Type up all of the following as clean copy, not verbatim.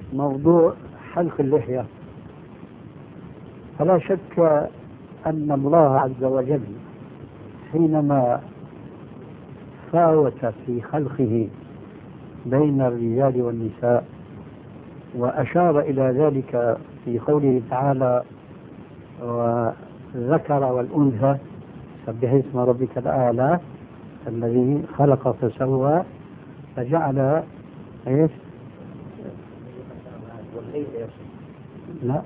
موضوع حلق اللحية، فلا شك أن الله عز وجل حينما فاوت في خلقه بين الرجال والنساء وأشار إلى ذلك في قوله تعالى وذكر والأنثى سبح اسم ربك الأعلى الذي خلق فسوى فجعل ايش؟ لا،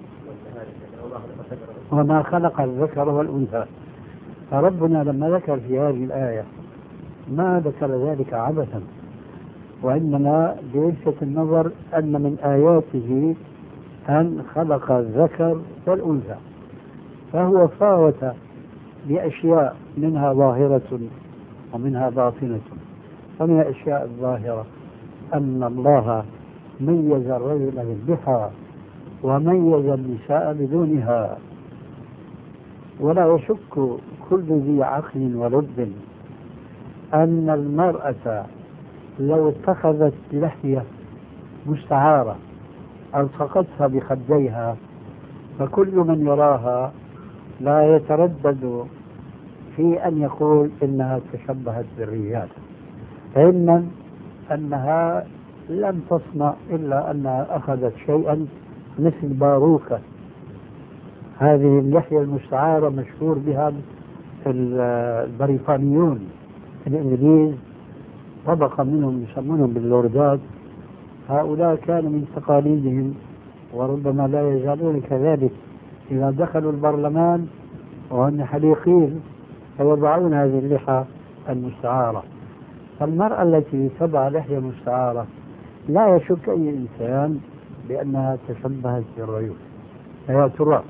وما خلق الذكر والأنثى. فربنا لما ذكر في هذه الآية ما ذكر ذلك عبثا، وإنما بيلفت النظر أن من آياته أن خلق الذكر والأنثى، فهو فاوت بأشياء منها ظاهرة ومنها باطنة. فمن الأشياء الظاهرة أن الله ميز الرجل بالضحى وميز النساء بدونها، ولا يشك كل ذي عقل ولب أن المرأة لو اتخذت لحية مستعارة ألصقتها بخديها فكل من يراها لا يتردد في أن يقول إنها تشبهت بالرجال، علما أنها لم تصنع إلا أنها أخذت شيئا مثل باروكة. هذه اللحية المستعارة مشهور بها البريطانيون الإنجليز، طبقة منهم يسمونهم باللوردات. هؤلاء كانوا من تقاليدهم وربما لا يزالون كذلك إذا دخلوا البرلمان وهم حليقين فيضعون هذه اللحى المستعارة. فالمرأة التي تضع لحية مستعارة لا يشك أي إنسان بأنها تشبهت بالرجل. يا ترى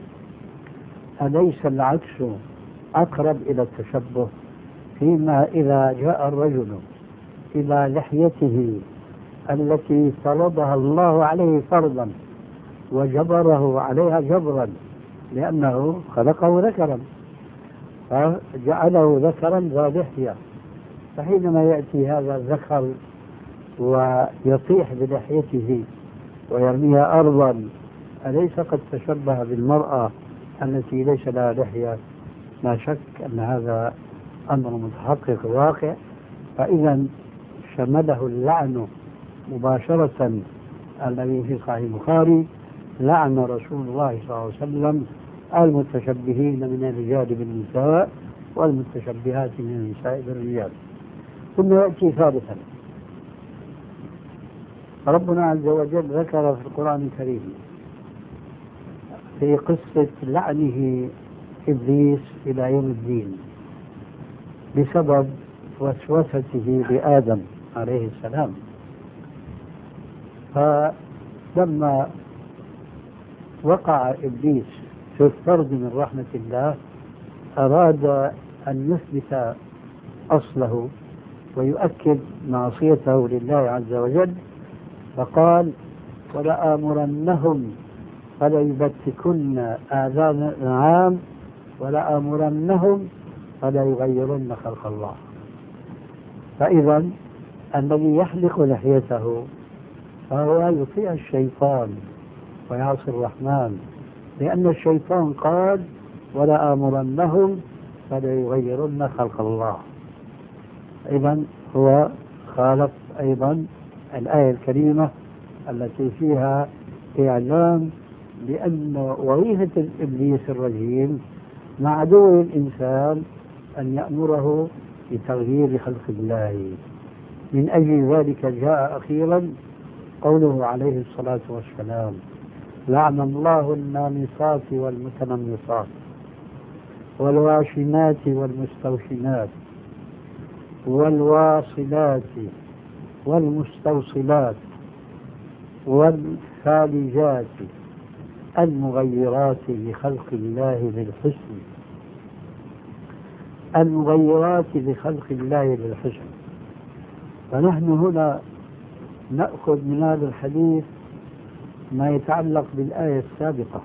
أليس العكس أقرب إلى التشبه؟ فيما إذا جاء الرجل إلى لحيته التي فرضها الله عليه فرضا وجبره عليها جبرا لأنه خلقه ذكرا فجعله ذكرا ذا لحية، فحينما يأتي هذا الذكر ويطيح بلحيته ويرميها أرضا أليس قد تشبه بالمرأة التي ليس لها لحية؟ لا شك أن هذا أمر متحقق واقع. فإذا شمله اللعن مباشرة الذي في صحيح البخاري: لعن رسول الله صلى الله عليه وسلم المتشبهين من الرجال بالنساء والمتشبهات من النساء بالرجال. ثم يأتي ثالثا، ربنا عز وجل ذكر في القرآن الكريم في قصة لعنه إبليس إلى يوم الدين بسبب وسوسته لآدم عليه السلام. فلما وقع إبليس في الطرد من رحمة الله أراد أن يثبت أصله ويؤكد معصيته لله عز وجل، فقال: ولآمرنهم فليبتكن آذان الأنعام ولآمرنهم فليغيرن خلق الله. فإذا الذي يحلق لحيته فهو يطيع الشيطان ويعصي الرحمن، لأن الشيطان قال: ولآمرنهم فليغيرن خلق الله. إذا هو خالف أيضا الآية الكريمة التي فيها إعلام بأن وظيفة إبليس الرجيم مع عدو الإنسان أن يأمره بتغيير خلق الله. من أجل ذلك جاء أخيرا قوله عليه الصلاة والسلام: لعن الله النامصات والمتنمصات والواشمات والمستوشمات والواصلات والمستوصلات والفالجات المغيرات لخلق الله بالحسن. المغيرات لخلق الله بالحسن. فنحن هنا نأخذ من هذا الحديث ما يتعلق بالآية السابقة: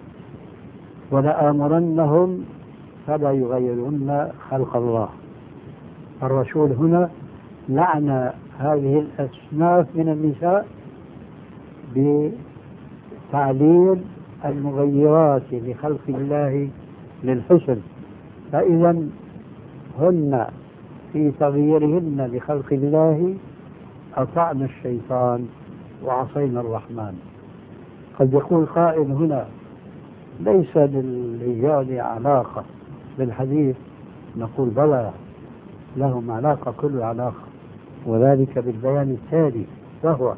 ولآمرنهم فلا يغيرن خلق الله. الرسول هنا لعن هذه الأصناف من النساء بتعليل المغيرات لخلق الله للحسن، فإذا هن في تغييرهن لخلق الله أطعن الشيطان وعصينا الرحمن. قد يقول قائل هنا ليس للرجال علاقة بالحديث، نقول بلى لهم علاقة، كل علاقة، وذلك بالبيان التالي، وهو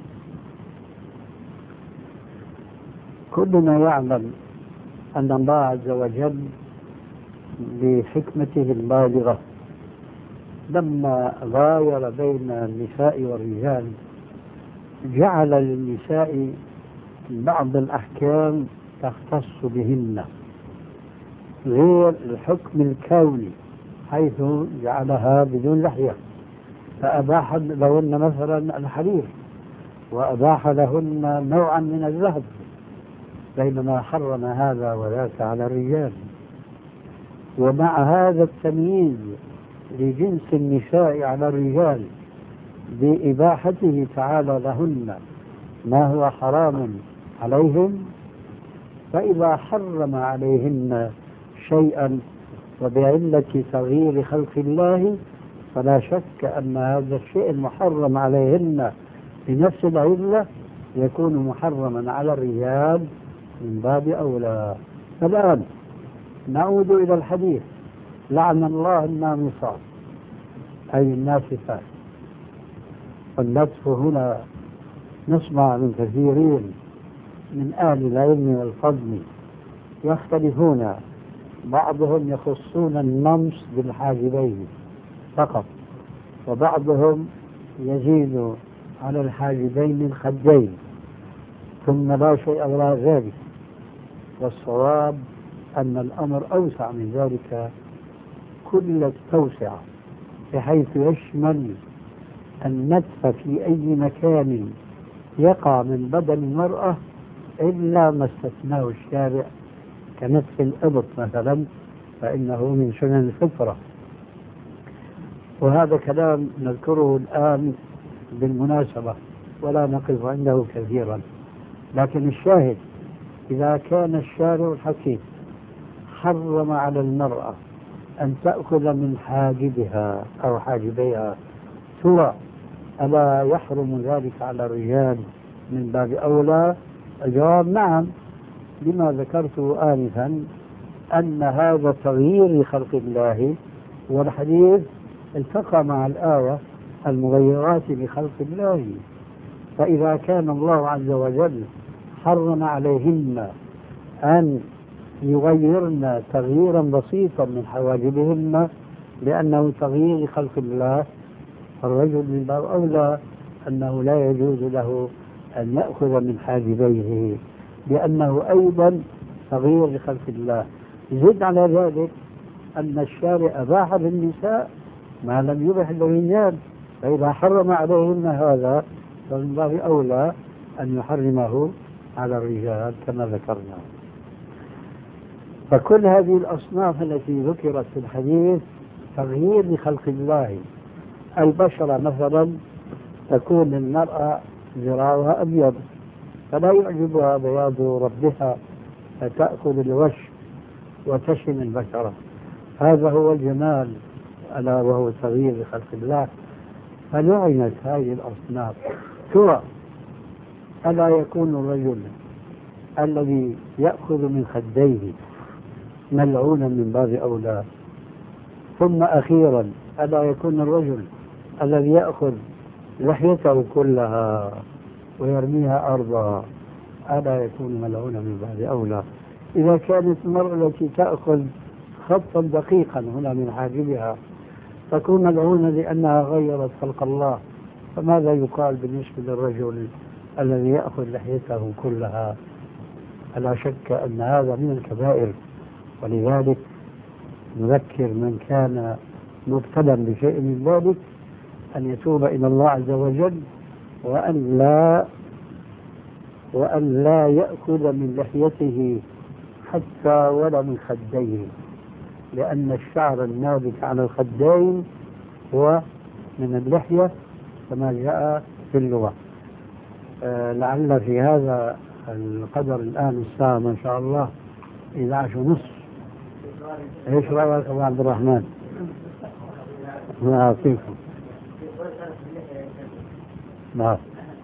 كلنا يعلم أن الله عز وجل بحكمته البالغة لما غاير بين النساء والرجال جعل للنساء بعض الأحكام تختص بهن غير الحكم الكوني، حيث جعلها بدون لحية، فأباح لهن مثلا الحرير، وأباح لهن نوعا من الذهب، بينما حرم هذا وذاك على الرجال. ومع هذا التمييز لجنس النساء على الرجال بإباحته تعالى لهن ما هو حرام عليهم، فإذا حرم عليهن شيئا وبعلة تغيير خلق الله فلا شك أن هذا الشيء المحرم عليهن بنفس العلة يكون محرما على الرجال من باب أولى. فالآن نعود إلى الحديث: لعن الله النامصات أي الناسفات. والنسف هنا نسمع من كثيرين من أهل العلم والفضل يختلفون، بعضهم يخصون النمص بالحاجبين فقط، وبعضهم يزيد على الحاجبين الخدين، ثم لا شيء وراء ذلك. والصواب أن الأمر أوسع من ذلك كل التوسعة، بحيث يشمل النتف في أي مكان يقع من بدن المرأة إلا ما استثناه الشارع كنتف الإبط مثلا، فإنه من سنن الفطرة. وهذا كلام نذكره الآن بالمناسبة ولا نقف عنده كثيرا، لكن الشاهد إذا كان الشارع الحكيم حرم على المرأة أن تأخذ من حاجبها أو حاجبيها سوى، ألا يحرم ذلك على الرجال من باب أولى؟ الجواب نعم، لما ذكرته آنفا أن هذا تغيير خلق الله، والحديث التقى مع الآية المغيرات لخلق الله. فإذا كان الله عز وجل حرم عليهن أن يغيرن تغييرا بسيطا من حواجبهن لأنه تغيير خلق الله، فالرجل من باب أولى أنه لا يجوز له أن يأخذ من حاجبيه لأنه أيضا تغيير لخلق الله. زد على ذلك أن الشارع أباح للنساء ما لم يبح للرجال، فإذا حرم عليهن هذا فمن باب أولى أن يحرمه على الرجال كما ذكرنا. فكل هذه الأصناف التي ذكرت في الحديث تغيير لخلق الله. البشرة مثلا تكون المرأة ذراعها أبيض فلا يعجبها بياض ربها فتأخذ الوش وتشم البشرة، هذا هو الجمال ألا وهو تغيير لخلق الله. فلعنت هذه الأصناف. سوى ألا يكون الرجل الذي يأخذ من خديه ملعونا من باب أولى، ثم أخيرا ألا يكون الرجل الذي يأخذ لحيته كلها ويرميها أرضا ألا يكون ملعونا من باب أولى. إذا كانت المرأة التي تأخذ خطا دقيقا هنا من حاجبها تكون ملعونة لأنها غيرت خلق الله، فماذا يقال بالنسبة للرجل الذي يأخذ لحيته كلها؟ فلا شك أن هذا من الكبائر. ولذلك نذكر من كان مبتلا بشيء من ذلك أن يتوب إلى الله عز وجل وأن لا يأخذ من لحيته حتى ولا من خديه، لأن الشعر النابت على الخدين هو من اللحية كما جاء في اللغة. لعل في هذا القدر الآن الساعة ما شاء الله 11:30. ايش رأيك أبو عبد الرحمن؟ الله يعطيكم. نعم.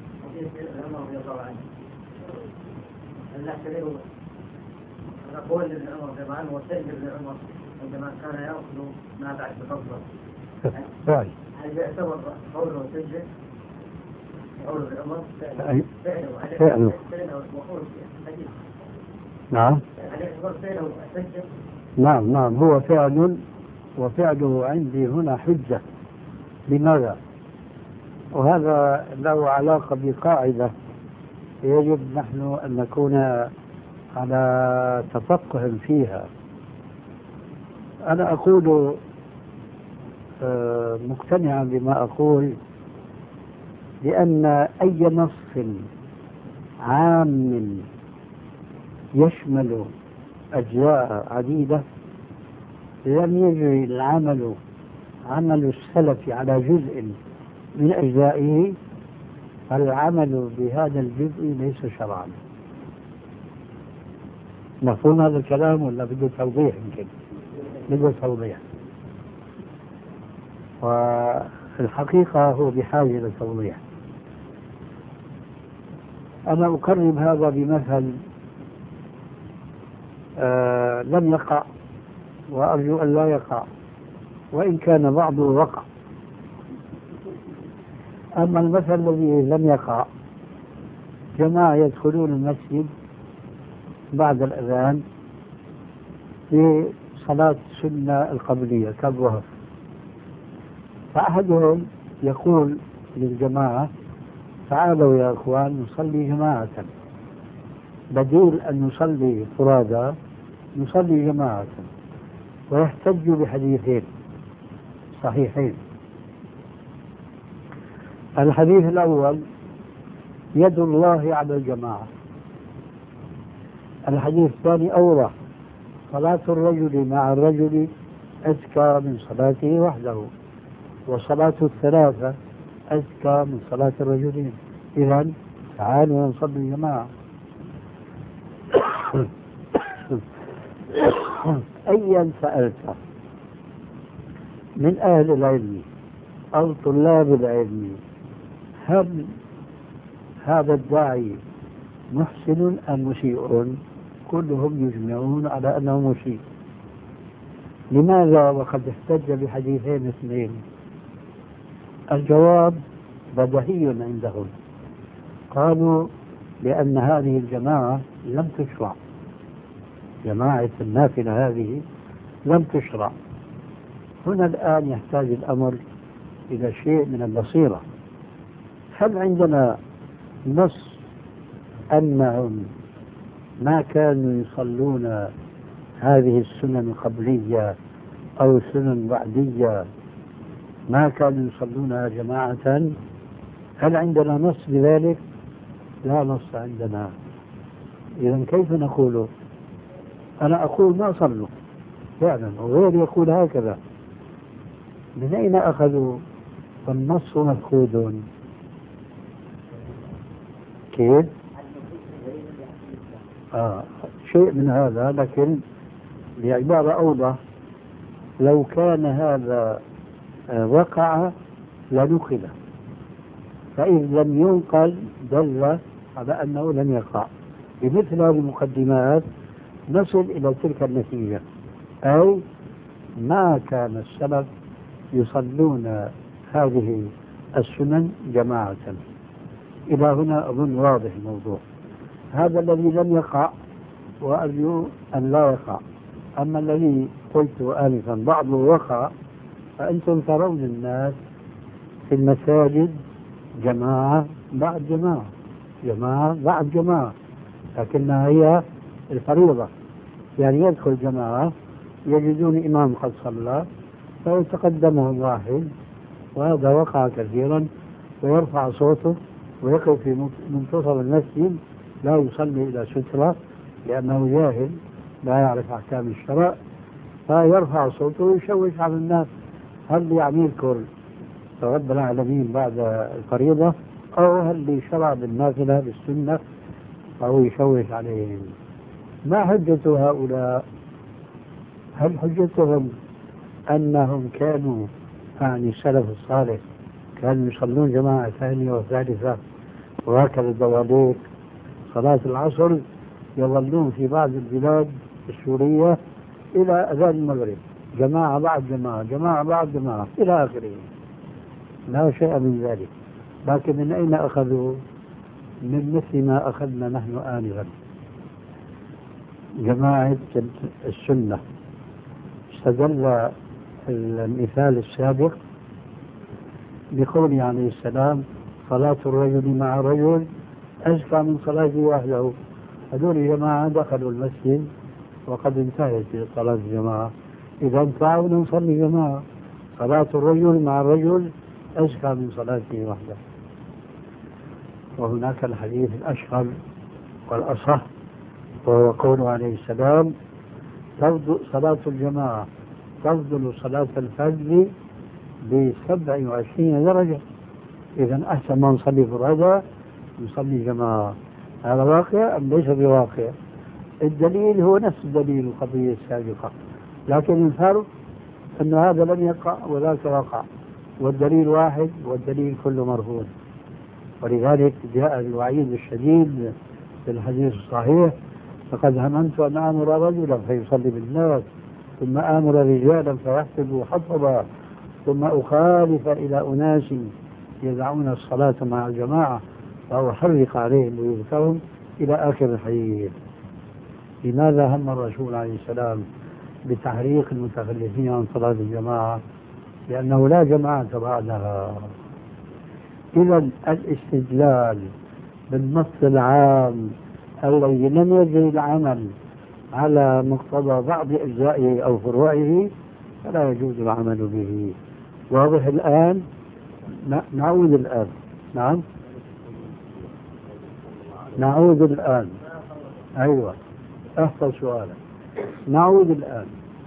قول ابن عمر رضي الله عنه وسجل ابن عمر عندما كان يأكل ما بعد بفضل. هل يعتبر قوله سجل قول ابن عمر فعله وقول حديث؟ نعم. هل يعتبر فعله سجل؟ نعم هو فعل، وفعله عندي هنا حجة. لماذا؟ وهذا له علاقة بقاعدة يجب نحن أن نكون على تفقه فيها. أنا أقول مقتنعا بما أقول، لأن أي نص عام يشمل أجزاء عديدة لم يجري عمل السلف على جزء من أجزائه، فالعمل بهذا الجزء ليس شرعا. مفهوم هذا الكلام ولا بده توضيح؟ يمكن بده توضيح، والحقيقة هو بحاجة لتوضيح. أنا أقرب هذا بمثل لم يقع، وأرجو أن لا يقع، وإن كان بعضه وقع. أما المثل الذي لم يقع، جماعة يدخلون المسجد بعد الأذان في صلاة السنة القبلية كالظهر، فأحدهم يقول للجماعة: تعالوا يا أخوان نصلي جماعة، بديل أن نصلي فرادى نصلي جماعة. ويحتج بحديثين صحيحين. الحديث الأول: يد الله على الجماعة. الحديث الثاني أوضح: صلاة الرجل مع الرجل أزكى من صلاته وحده، وصلاة الثلاثة أزكى من صلاة الرجلين. إذن تعالوا نصلي جماعة. أيا سألت من أهل العلم أو طلاب العلم، هل هذا الداعي محسن أم مسيء؟ كلهم يجمعون على أنه مسيء. لماذا وقد احتج بحديثين اثنين؟ الجواب بديهي عندهم. قالوا: لأن هذه الجماعة لم تشرع، جماعة النافلة هذه لم تشرع. هنا الآن يحتاج الأمر إلى شيء من البصيرة. هل عندنا نص أنهم ما كانوا يصلون هذه السنن القبلية أو السنن البعدية ما كانوا يصلونها جماعة؟ هل عندنا نص بذلك؟ لا نص عندنا. إذن كيف نقول؟ أنا أقول ما صلوا فعلا، وغير يقول هكذا. من أين أخذوا؟ فالنص مفقود. كيف؟ شيء من هذا، لكن بعبارة أوضح: لو كان هذا وقع لنقل، فإذ لم ينقل دل على أنه لم يقع. بمثل هذه المقدمات نصل إلى تلك النتيجة، أي ما كان السلف يصلون هذه السنن جماعة. إلى هنا أظن واضح الموضوع. هذا الذي لم يقع، وأرجو أن لا يقع. أما الذي قلت آنفا بعضه وقع، فأنتم ترون الناس في المساجد جماعة بعد جماعة، جماعة بعد جماعة، لكنها هي الفريضة. يعني يدخل جماعة يجدون إمام قد صلى فيتقدمهم واحد، وهذا وقع كثيرا، ويرفع صوته ويقف في منتصف المسجد لا يصلي إلى سترة لأنه جاهل لا يعرف أحكام الشرع، فيرفع صوته ويشوش على الناس. هل يعنيكم رب العالمين بعد الفريضة أو اللي شرع بالنافلة بالسنة أو يشوش عليهم. ما حجة هؤلاء؟ هل حجتهم أنهم كانوا يعني السلف الصالح كانوا يصلون جماعة ثانية وثالثة، وهكذا الدواليك صلاة العصر يظلون في بعض البلاد السورية إلى أذان المغرب، جماعة بعد جماعة، جماعة بعد جماعة إلى آخره، لا شيء من ذلك. لكن من أين أخذوا؟ من مثل ما أخذنا نحن آنفا، جماعة السنة. استدل المثال السابق بقوله عليه السلام: صلاة الرجل مع رجل أزكى من صلاته وحده. هذول جماعة دخلوا المسجد وقد انتهت صلاة الجماعة، إذا تعالوا نصلي جماعة. صلاة الرجل مع الرجل أزكى من صلاته وحده. وهناك الحديث الأشهر والأصح، وهو قوله عليه السلام: تفضل صلاة الجماعة تفضل صلاة الفجر ب27 درجة. إذا أحسن ما نصلي فرادى نصلي جماعة. هذا واقع أم ليس بواقع؟ الدليل هو نفس الدليل القضية السابقة، لكن الفرق أن هذا لم يقع وذاك وقع، والدليل واحد والدليل كله مرفوض. ولذلك جاء الوعيد الشديد في الحديث الصحيح: لقد هممت أن آمر رجلا فيصلي بالناس، ثم آمر رجالا فيحسبوا حطبا، ثم أخالف إلى أناس يدعون الصلاة مع الجماعة فأحرق عليهم بيوتهم، إلى آخر الحديث. لماذا هم الرسول عليه السلام بتحريق المتخلفين عن صلاة الجماعة؟ لأنه لا جماعة بعدها. إذا الاستدلال بالنص العام الذي لم يجري العمل على مقتضى بعض أجزائه أو فروعه فلا يجوز العمل به. واضح الآن؟ نعود الآن. نعم، نعود الآن. أيوة، أحفظ سؤالك. نعود الآن.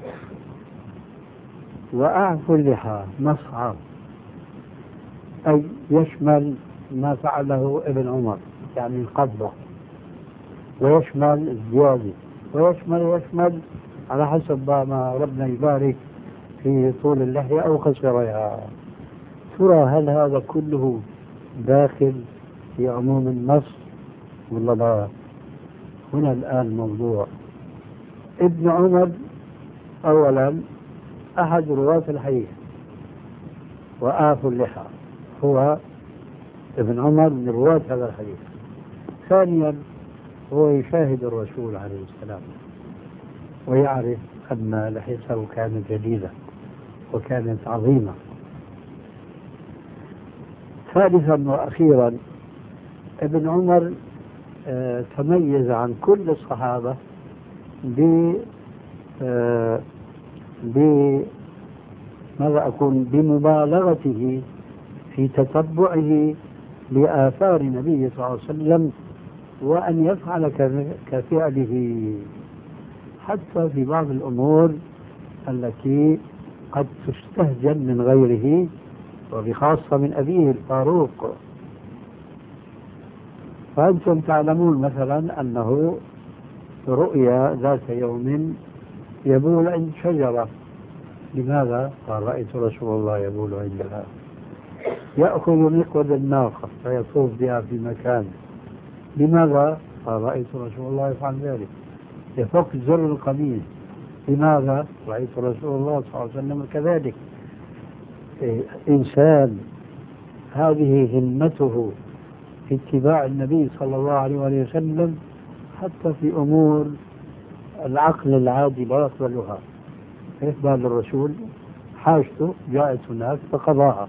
وأعفو اللحى مصعب، أي يشمل ما فعله ابن عمر يعني القبضة، ويشمل الزيادة، ويشمل على حسب ما ربنا يبارك في طول اللحية أو قصرها. ترى هل هذا كله داخل في عموم النص ولا لا؟ هنا الآن الموضوع. ابن عمر أولا أحد رواة الحديث، وآف اللحى هو ابن عمر من رواة هذا الحديث. ثانيا هو يشاهد الرسول عليه السلام ويعرف أن لحيته كانت جديدة وكانت عظيمة. ثالثا وأخيرا ابن عمر تميز عن كل الصحابة بمبالغته في تتبعه لآثار النبي صلى الله عليه وسلم، وأن يفعل كفعله حتى في بعض الأمور التي قد تستهجن من غيره، وبخاصة من أبيه الفاروق. فأنتم تعلمون مثلا أنه رؤيا ذات يوم يبول عند شجرة. لماذا؟ قال: رأيت رسول الله يبول عندها. يأخذ مقود الناقة فيطوف بها في مكان. لماذا؟ قال: رأيت رسول الله يفعل ذلك. يفك زر القميص. لماذا؟ رأيت رسول الله صلى الله عليه وسلم كذلك. إنسان هذه همته في اتباع النبي صلى الله عليه وسلم حتى في أمور العقل العادي لا يقبلها. إقبال الرسول حاجته جاءت هناك فقضاها،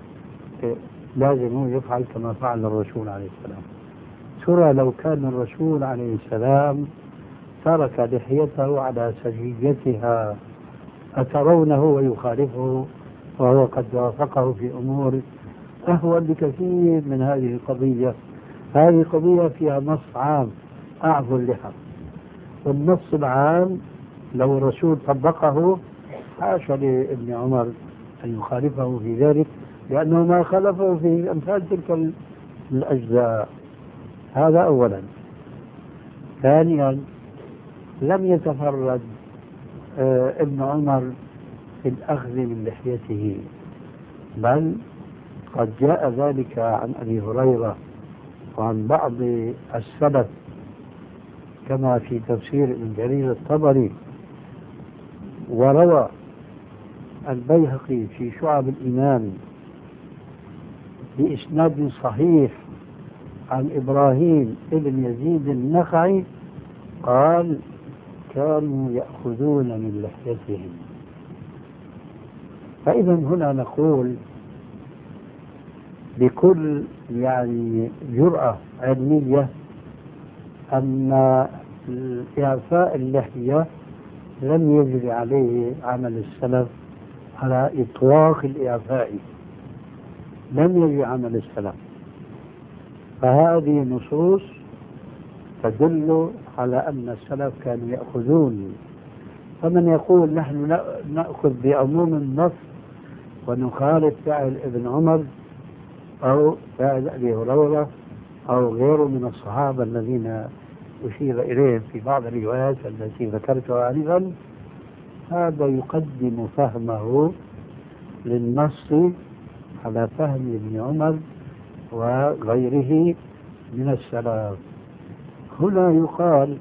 لازم يفعل كما فعل الرسول عليه السلام. ترى لو كان الرسول عليه السلام ترك لحيته على سجيتها أترونه ويخالفه وهو قد وافقه في أمور أهون بكثير من هذه القضية. هذه قضية فيها نص عام: أعفو اللحى. والنص العام لو الرسول طبقه حاشا لابن عمر أن يخالفه في ذلك، لأنه ما خالفه في أمثال تلك الأجزاء. هذا أولا. ثانيا، لم يتفرد ابن عمر في الأخذ من لحيته، بل قد جاء ذلك عن أبي هريرة وعن بعض السلف كما في تفسير ابن جرير الطبري، وروى البيهقي في شعب الإيمان بإسناد صحيح عن إبراهيم ابن يزيد النخعي قال كانوا يأخذون من لحيتهم. فإذا هنا نقول بكل جرأة علمية أن إعفاء اللحية لم يجري عليه عمل السلف على إطلاق الإعفاء، لم يجري عمل السلف. فهذه نصوص تدل على أن السلف كانوا يأخذون. فمن يقول نحن نأخذ بعموم النص ونخالف فعل ابن عمر أو فعل أبي هريرة أو غيره من الصحابة الذين أشير إليهم في بعض الروايات التي ذكرتها آنفا، هذا يقدم فهمه للنص على فهم ابن عمر وغيره من السلف. هنا يقال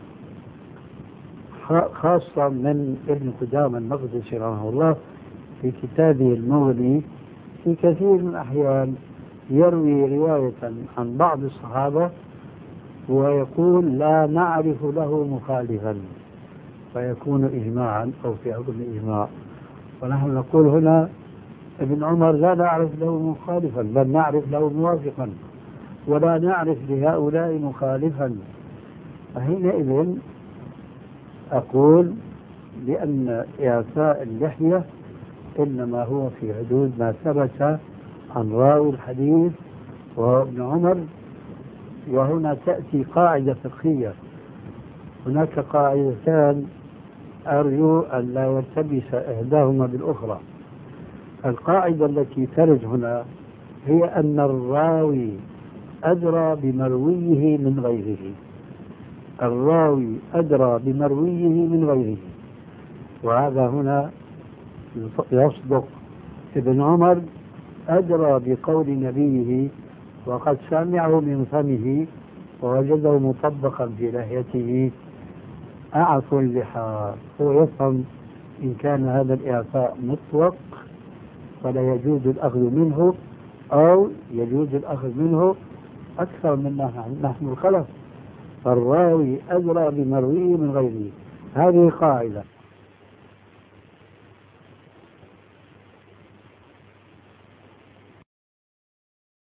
خاصة من ابن قدامة المقدسي رحمه الله في كتابه المغني في كثير من الأحيان يروي رواية عن بعض الصحابة ويقول لا نعرف له مخالفا، فيكون إجماعا أو في حكم الإجماع. ونحن نقول هنا ابن عمر لا نعرف له مخالفا، بل نعرف له موافقا، ولا نعرف لهؤلاء مخالفا. فحينئذ أقول بأن إعفاء اللحية إنما هو في حدود ما ثبت عن راوي الحديث وهو ابن عمر. وهنا تأتي قاعدة فقهية، هناك قاعدتان أرجو أن لا يلتبس إحداهما بالأخرى. القاعدة التي ترد هنا هي أن الراوي أدرى بمرويه من غيره، الراوي أدرى بمرويه من غيره. وهذا هنا يصدق ابن عمر أدرى بقول نبيه وقد سمعه من فمه ووجده مطبقا في لحيته أعفوا اللحى. هو يفهم إن كان هذا الإعفاء مطلق فلا يجوز الأخذ منه، أو يجوز الأخذ منه أكثر من نحن الخلف. فالراوي أدرى بمرويه من غيره، هذه قاعدة.